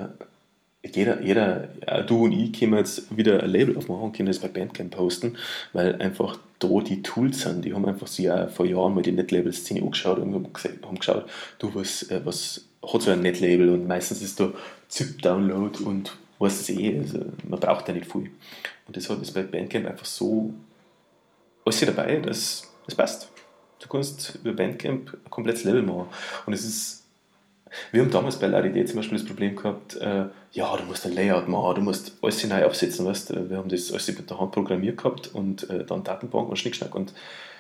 du und ich können jetzt wieder ein Label aufmachen und können das bei Bandcamp posten, weil einfach da die Tools sind, die haben einfach sich auch vor Jahren mal die Netlabel-Szene angeschaut und haben geschaut, du, was hat so ein Netlabel und meistens ist da ZIP-Download und was es also man braucht da nicht viel. Und das hat es bei Bandcamp einfach so alles dabei, dass das passt. Du kannst über Bandcamp ein komplettes Level machen und es ist. Wir haben damals bei Laridee zum Beispiel das Problem gehabt, du musst ein Layout machen, du musst alles neu aufsetzen, weißt? Wir haben das alles mit der Hand programmiert gehabt und dann Datenbank und Schnickschnack und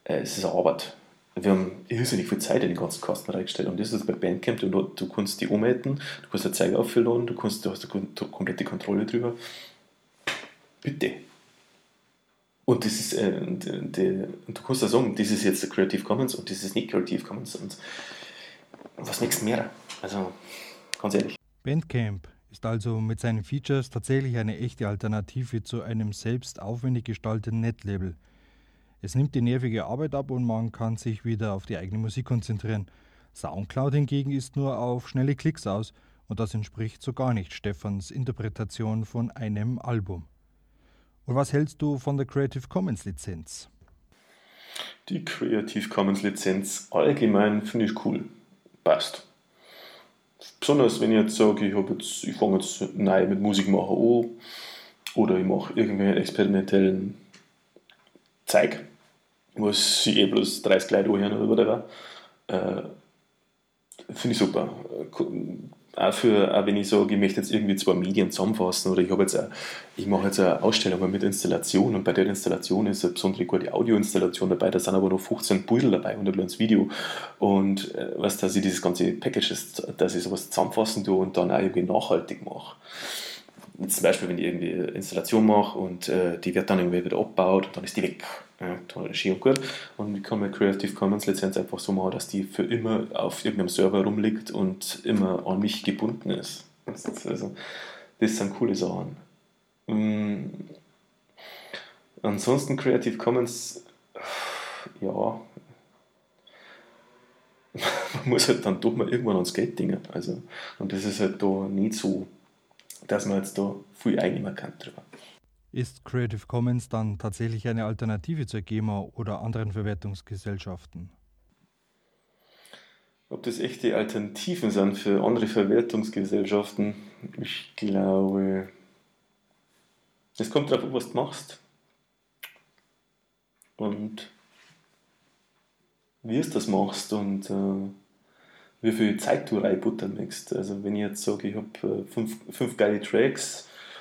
es ist eine Arbeit. Wir haben irrsinnig viel Zeit in den ganzen Kasten reingestellt. Und das ist bei Bandcamp, du kannst die ummelden, du kannst eine Zeige auffüllen, du hast komplette Kontrolle drüber. Bitte. Und das ist, du kannst ja sagen, das ist jetzt der Creative Commons und das ist nicht Creative Commons. Und was nichts mehr. Also, ganz ehrlich. Bandcamp ist also mit seinen Features tatsächlich eine echte Alternative zu einem selbst aufwendig gestalteten Netlabel. Es nimmt die nervige Arbeit ab und man kann sich wieder auf die eigene Musik konzentrieren. Soundcloud hingegen ist nur auf schnelle Klicks aus und das entspricht so gar nicht Stefans Interpretation von einem Album. Und was hältst du von der Creative Commons Lizenz? Die Creative Commons Lizenz allgemein finde ich cool. Passt. Besonders wenn ich jetzt sage, ich fange jetzt neu mit Musik machen an oder ich mache irgendwelche experimentellen Zeug, was sie bloß 30 Leute anhören oder whatever. Finde ich super. Auch wenn ich sage, ich möchte jetzt irgendwie 2 Medien zusammenfassen oder ich mache jetzt eine Ausstellung mit Installation und bei der Installation ist eine besondere gute Audioinstallation dabei, da sind aber noch 15 Bilder dabei und ein kleines Video und dass ich dieses ganze Package, dass ich sowas zusammenfassen tue und dann auch irgendwie nachhaltig mache. Zum Beispiel, wenn ich irgendwie eine Installation mache und die wird dann irgendwie wieder abgebaut und dann ist die weg. Ja, total schön und gut. Und ich kann mit Creative Commons Lizenz einfach so machen, dass die für immer auf irgendeinem Server rumliegt und immer an mich gebunden ist. Also, das sind coole Sachen. Ansonsten Creative Commons, ja, man muss halt dann doch mal irgendwann ans Geld dingen. Also, und das ist halt da nicht so, dass man jetzt da viel einnehmen kann drüber. Ist Creative Commons dann tatsächlich eine Alternative zur GEMA oder anderen Verwertungsgesellschaften? Ob das echte Alternativen sind für andere Verwertungsgesellschaften? Ich glaube, es kommt darauf an, was du machst. Und wie du das machst und wie viel Zeit du reinbuttern möchtest. Also wenn ich jetzt sage, ich habe fünf geile Tracks,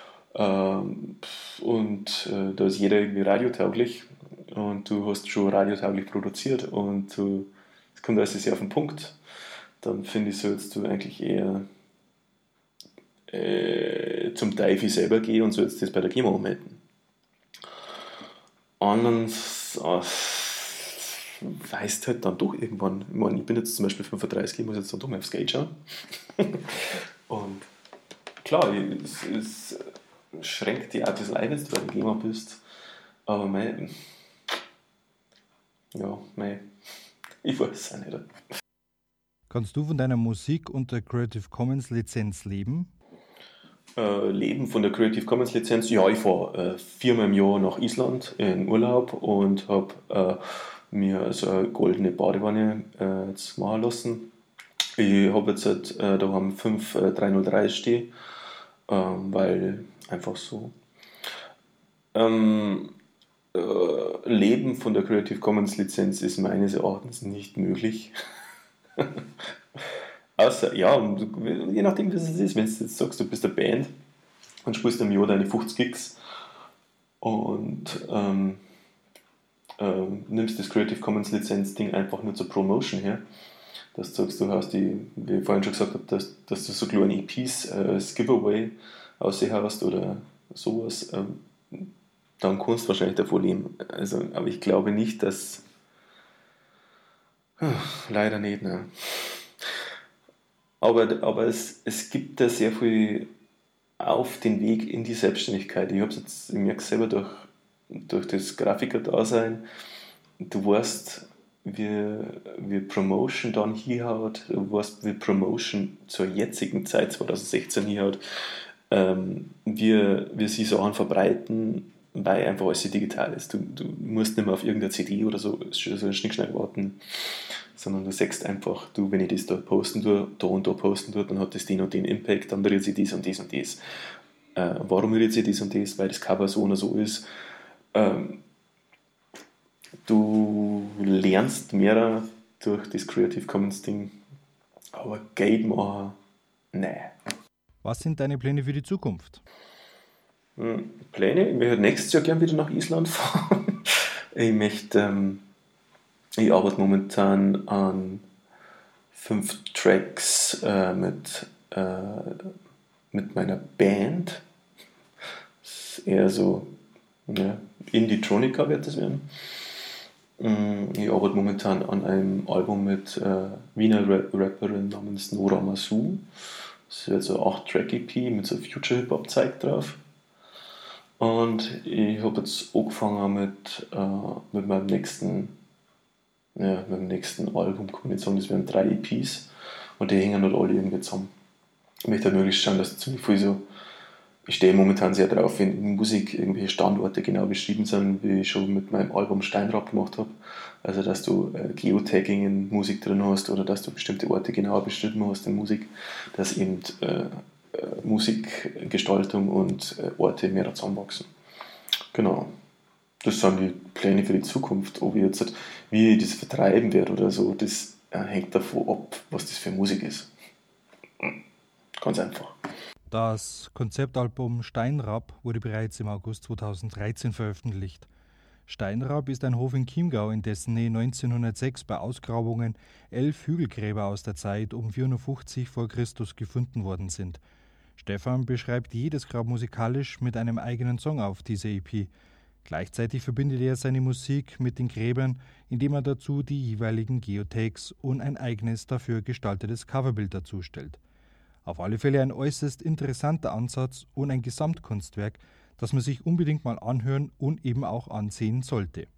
und da ist jeder irgendwie radiotauglich und du hast schon radiotauglich produziert und es kommt alles sehr auf den Punkt, dann finde ich, sollst du eigentlich eher zum Teufel selber gehen und sollst das bei der GEMA anmelden. Anders weißt halt dann doch irgendwann, ich bin jetzt zum Beispiel 35, ich muss jetzt dann doch mal aufs Geld schauen. Und klar, es schränkt die auch ein bisschen ein, wenn du bei der GEMA bist. Aber ich weiß es auch nicht. Kannst du von deiner Musik unter Creative Commons Lizenz leben? Leben von der Creative Commons Lizenz? Ja, ich fahre 4-mal im Jahr nach Island in Urlaub und habe mir so eine goldene Badewanne jetzt machen lassen. Ich habe jetzt da haben 5 303 stehen, weil einfach so. Leben von der Creative Commons Lizenz ist meines Erachtens nicht möglich. Außer, ja, je nachdem, was es ist, wenn du jetzt sagst, du bist eine Band und spielst im Jahr deine 50 Gigs und nimmst das Creative Commons Lizenz Ding einfach nur zur Promotion her, dass du sagst, du hast wie ich vorhin schon gesagt habe, dass du so kleine EPs als Giveaway aushaust oder sowas, dann kannst du wahrscheinlich davon leben. Also, aber ich glaube nicht, dass leider nicht, ne. Aber es gibt da sehr viel auf den Weg in die Selbstständigkeit. Ich merke es selber durch das Grafiker-Dasein. Du weißt, wie Promotion dann hinhaut, du weißt, wie Promotion zur jetzigen Zeit, 2016 hinhaut, wie sie Sachen verbreiten, weil einfach alles digital ist. Du musst nicht mehr auf irgendeine CD oder so schnickschnack warten, sondern du sagst einfach, wenn ich das da posten tue, da und da posten tue, dann hat das den und den Impact, dann rührt sich dies und dies und dies. Warum rührt sich dies und dies? Weil das Cover so oder so ist. Du lernst mehr durch das Creative Commons Ding, aber Geld machen, nein. Was sind deine Pläne für die Zukunft? Pläne? Ich möchte nächstes Jahr gerne wieder nach Island fahren. Ich möchte Ich arbeite momentan an 5 Tracks mit meiner Band. Das ist eher so, ja, Indie-Tronica wird das werden. Ich arbeite momentan an einem Album mit Wiener Rapperin namens Nora Masu. Das wird so 8-Track-EP mit so Future-Hip-Hop-Zeug drauf. Und ich habe jetzt angefangen mit meinem nächsten Album, kann man nicht sagen, das wären 3 EPs und die hängen nicht alle irgendwie zusammen. Ich möchte halt möglichst schauen, dass ziemlich viel so, ich stehe momentan sehr drauf, wenn in Musik irgendwelche Standorte genau beschrieben sind, wie ich schon mit meinem Album Steinrab gemacht habe. Also dass du Geotagging in Musik drin hast oder dass du bestimmte Orte genauer beschrieben hast in Musik, dass eben Musikgestaltung und Orte mehr zusammenwachsen. Genau. Das sind die Pläne für die Zukunft. Ob ich jetzt, wie ich das vertreiben werde oder so, das hängt davon ab, was das für Musik ist. Ganz einfach. Das Konzeptalbum Steinrab wurde bereits im August 2013 veröffentlicht. Steinrab ist ein Hof in Chiemgau, in dessen Nähe 1906 bei Ausgrabungen 11 Hügelgräber aus der Zeit um 450 v. Chr. gefunden worden sind. Stefan beschreibt jedes Grab musikalisch mit einem eigenen Song auf dieser EP. Gleichzeitig verbindet er seine Musik mit den Gräbern, indem er dazu die jeweiligen Geotags und ein eigenes dafür gestaltetes Coverbild dazu stellt. Auf alle Fälle ein äußerst interessanter Ansatz und ein Gesamtkunstwerk, das man sich unbedingt mal anhören und eben auch ansehen sollte.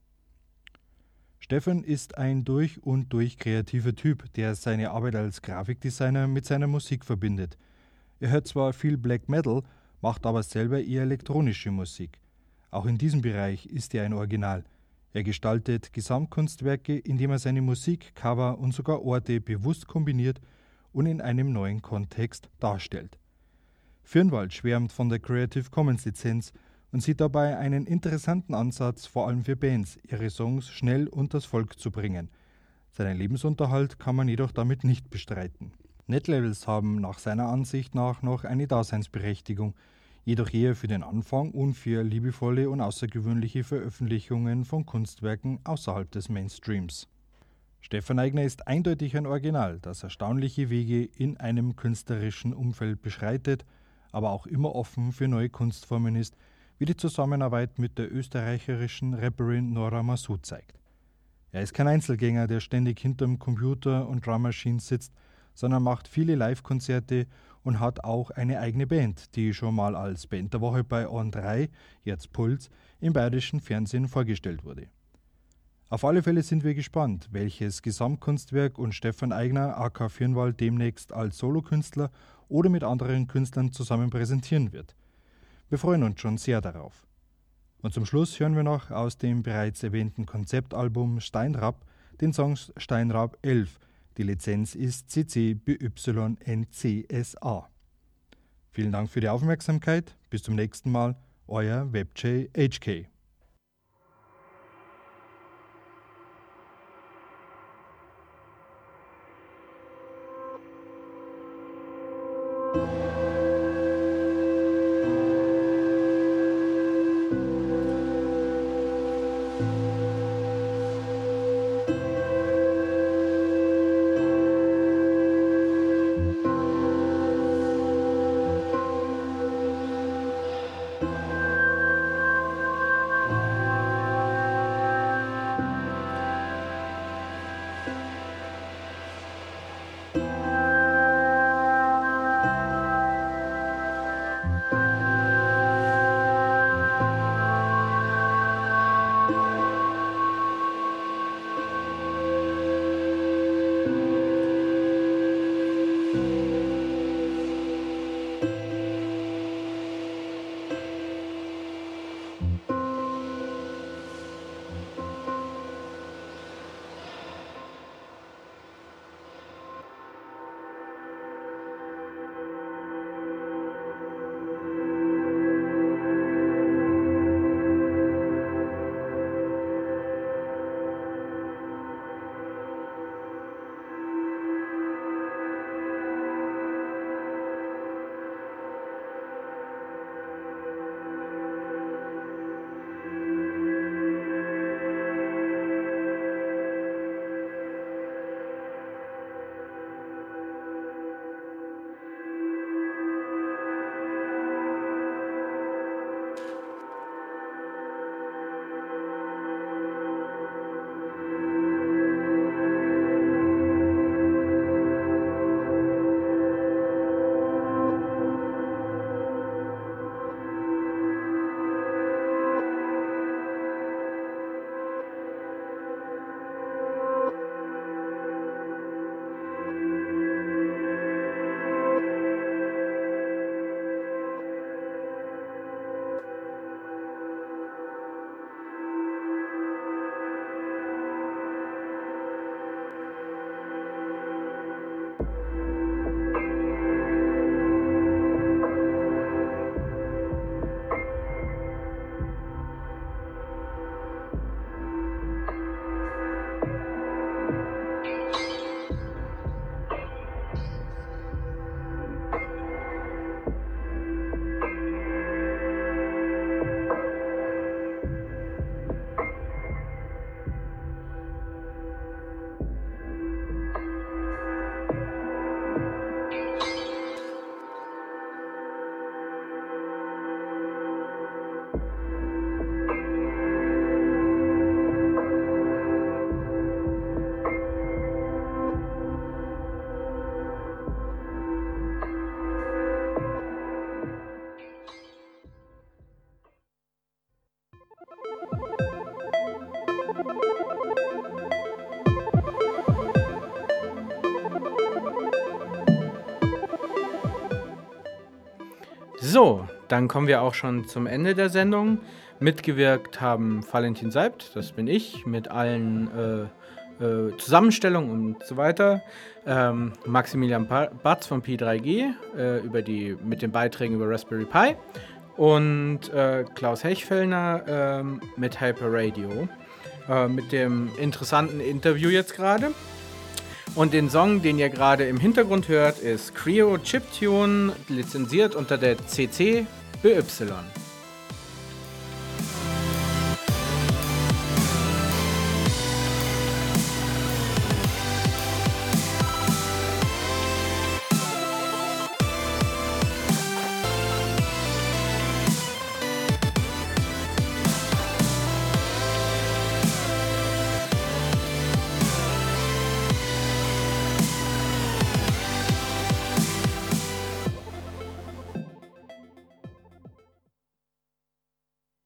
Stefan ist ein durch und durch kreativer Typ, der seine Arbeit als Grafikdesigner mit seiner Musik verbindet. Er hört zwar viel Black Metal, macht aber selber eher elektronische Musik. Auch in diesem Bereich ist er ein Original. Er gestaltet Gesamtkunstwerke, indem er seine Musik, Cover und sogar Orte bewusst kombiniert und in einem neuen Kontext darstellt. Firnwald schwärmt von der Creative Commons Lizenz und sieht dabei einen interessanten Ansatz, vor allem für Bands, ihre Songs schnell unters Volk zu bringen. Seinen Lebensunterhalt kann man jedoch damit nicht bestreiten. Netlabels haben nach seiner Ansicht nach noch eine Daseinsberechtigung, jedoch eher für den Anfang und für liebevolle und außergewöhnliche Veröffentlichungen von Kunstwerken außerhalb des Mainstreams. Stefan Aigner ist eindeutig ein Original, das erstaunliche Wege in einem künstlerischen Umfeld beschreitet, aber auch immer offen für neue Kunstformen ist, wie die Zusammenarbeit mit der österreicherischen Rapperin Nora Masu zeigt. Er ist kein Einzelgänger, der ständig hinterm Computer und Drum Machine sitzt, sondern macht viele Live-Konzerte und hat auch eine eigene Band, die schon mal als Band der Woche bei On 3, jetzt Puls, im bayerischen Fernsehen vorgestellt wurde. Auf alle Fälle sind wir gespannt, welches Gesamtkunstwerk und Stefan Aigner aka Firnwald demnächst als Solokünstler oder mit anderen Künstlern zusammen präsentieren wird. Wir freuen uns schon sehr darauf. Und zum Schluss hören wir noch aus dem bereits erwähnten Konzeptalbum Steinrab den Song Steinrab 11. Die Lizenz ist CC BY NCSA. Vielen Dank für die Aufmerksamkeit. Bis zum nächsten Mal. Euer WebJ HK. So, dann kommen wir auch schon zum Ende der Sendung. Mitgewirkt haben Valentin Seibt, das bin ich, mit allen Zusammenstellungen und so weiter. Maximilian Batz von Pi3G mit den Beiträgen über Raspberry Pi. Und Klaus Hechfellner mit Hyper Radio. Mit dem interessanten Interview jetzt gerade. Und den Song, den ihr gerade im Hintergrund hört, ist Creo Chiptune, lizenziert unter der CC BY.